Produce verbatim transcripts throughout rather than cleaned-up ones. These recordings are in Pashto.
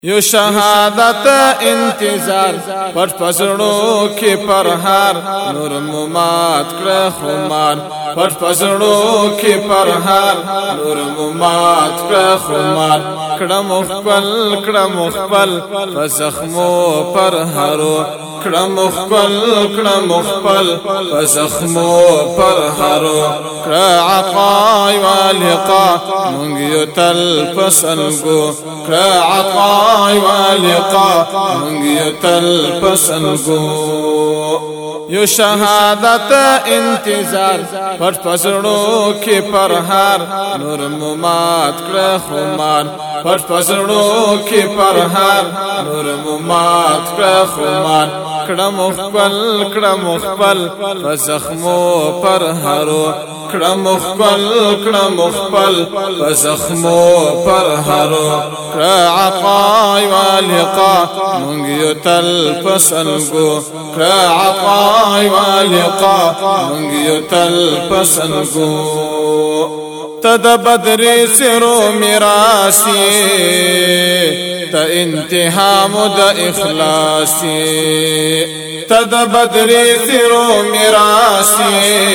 یو شهادت انتظار پټ پسړو کې پرهار نور ممات کړه خمار پټ پسړو کې پرهار نور ممات کړه خمار کړه مخبل کړه مخبل فزخمو پرهارو کړه مخبل کړه مخبل فزخمو پرهارو کړه عقای والقا مونږ یو تل پسلګو کړه عقا والقا مونږ یو تل پسلګو یو شهادت انتظار پټ پسړو کې پرهار نور ممات کړه خمار پټ پسړو کې پرهار نور ممات کړه خمار کړه مخبل کړه مخبل فزخمو پرهارو کړه مخبل کړه مخبل فزخمو پرهارو کړه عقای والقا مونږ یو تل پسلګو کړه عقای والقا مونږ یو تل پسلګو تد بدر سرو میراسی تا انتها مد اخلاسی تد بدر سرو میراسی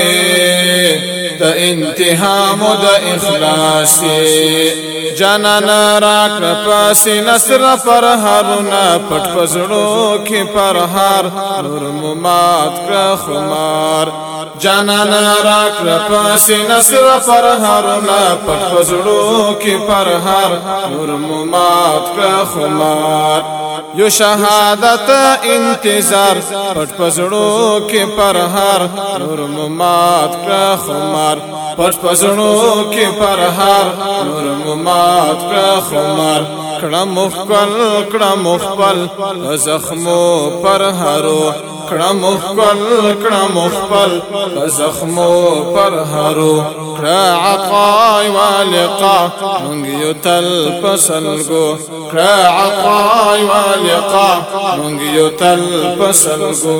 تا انتها مد اخلاسی جانان راک پاسی نصر پر هارونا پټ پزړو کې پر هار نور ممات کړه خمار جانان راک پاسی نصر پر هارونا پټ پزړو کې پر هار نور ممات کړه خمار یو شهادت انتظار پټ پزړو کې پر هار نور ممات کړه خمار پټ پزړو کې پر هار نور ممات کړه خمار کړه مخبل کړه مخبل زخمو پر هارو کړه مخبل کړه مخبل زخمو پر هارو کړه عقای والقا مونږ یو تل پسلګو کړه عقای والقا مونږ یو تل پسلګو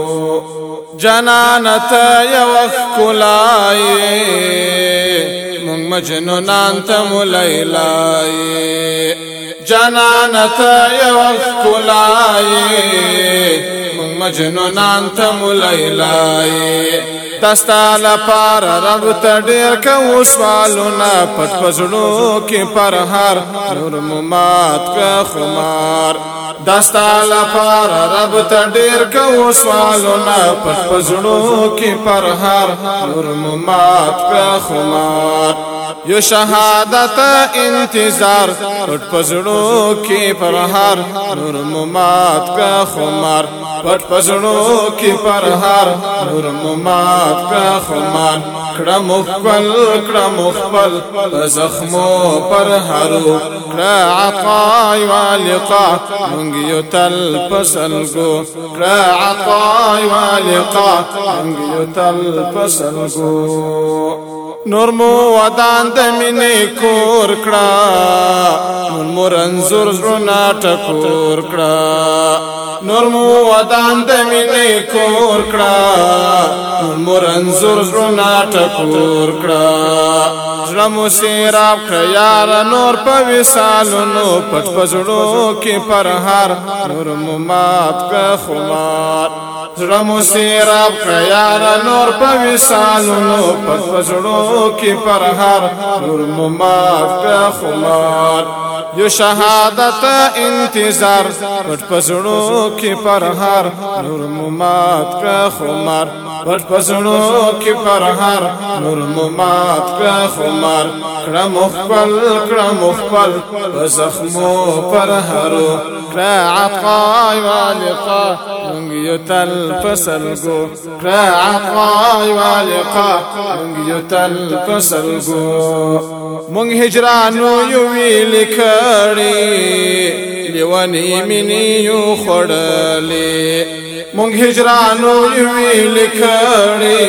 جنانت یو کولای مونږ مجنونان ته مولیلای جنانت یو کولای مونږ مجنونان ته مولیلای دستا لپار رب ته ډیر کو سوالونه پټ پزړو کې پرهار نور ممات کړه خمار دستا لپار رب ته ډیر کو سوالونه پټ پزړو کې پرهار نور ممات کړه خمار یو شهادت انتظار پټ پزړو کې پرهار نور ممات کړه خمار پټ پزړو کې پرهار نور ممات کړه خمار کړه مخبل کړه مخبل زخمو پرهارو کړه عقای والقا مونږ یو تل پسلګو کړه عقای والقا مونږ یو تل پسلګو نور مو ودان د مینې کور کړه نور مو رنزور زړه ټکور کړه نور مو ودان د مینې کور کړه نور مو رنزور زړه ټکور کړه زړه مو سیراب کړه یار نور په وسالونو پټ پزړو کې پرهار نور مو مات کړه خمار زړه مو سیراب کړه یار نور په وسالونو پټ پزړو کې پرهار نور مو مات کړه خمار یو شهادت انتظار پټ پزړو کې پرهار نور ممات کړه خمار پټ پزړو کې پرهار نور ممات کړه خمار کړه مخبل کړه مخبل زخمو پرهارو کړه عقای والقا مونږ یو تل پسلګو کړه عقای والقا مونږ یو تل پسلګو مونږ هجرانو یو ویل کړي لیوانی مینی یو خړلې مونږ هجرانو یو ویل کړي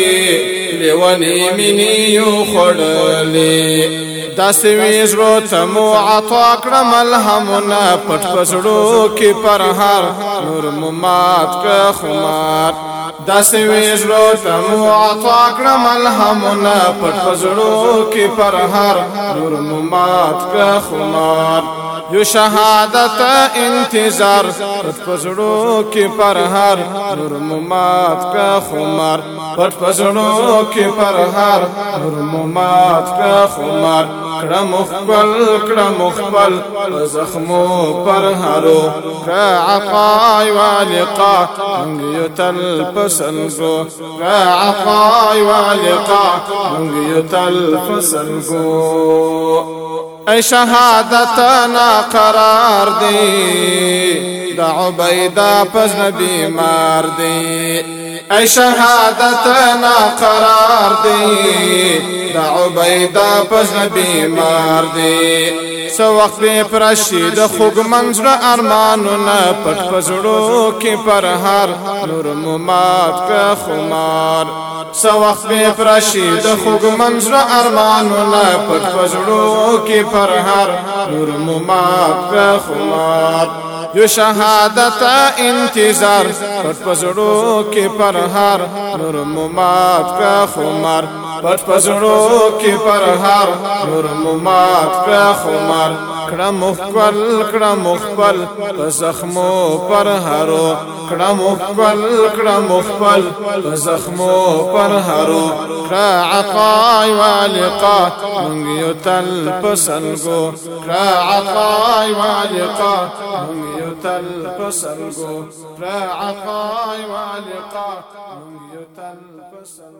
لیوانی مینی یو خړلې داسې ویزرو ته مو عطا کړم الهمونه پټ پزړو کې پرهار نور ممات کړه خمار داسې ویژلو ته مو عطا کړه ملهمونه پټ په زړو کې پر هر نور مو مات کړه خمار یو شهادت انتظار پټ په زړو کې پر هر نور مو مات کړه خمار پټ په زړو کې پر هر نور مو مات کړه خمار کړه مخبل کړه مخبل زخمو پر هرو کړه عقای والقا موږ یو تل پسلګو کړه عقای والقا موږ یو تل پسلګو ای شهادت نا قرار دی دا عبیدہ پس بیمار دی ای شهادت نا قرار دی دا عبیدہ پس بیمار دی سو وقت بے پرشی دا خوگ منظر ارمانونا پٹ پزڑو کی پر ہر نور ممات کا خمار سو وقت بے پرشی دا خوگ منظر ارمانونا پٹ پزڑو کی پر ہر نور ممات کا خمار یو شهادت انتظار پټ پزړو کې پر هر نور ممات کا خمار پټ پزړو کې پر هر نور ممات کا خمار کړه مخبل کړه مخبل زخمو پر هرو کړه مخبل کړه مخبل زخمو پر هرو کړه عقای والقا موږ یو تل پسلګو کړه عقای والقا موږ یو تل پسلګو کړه عقای والقا موږ یو تل پسلګو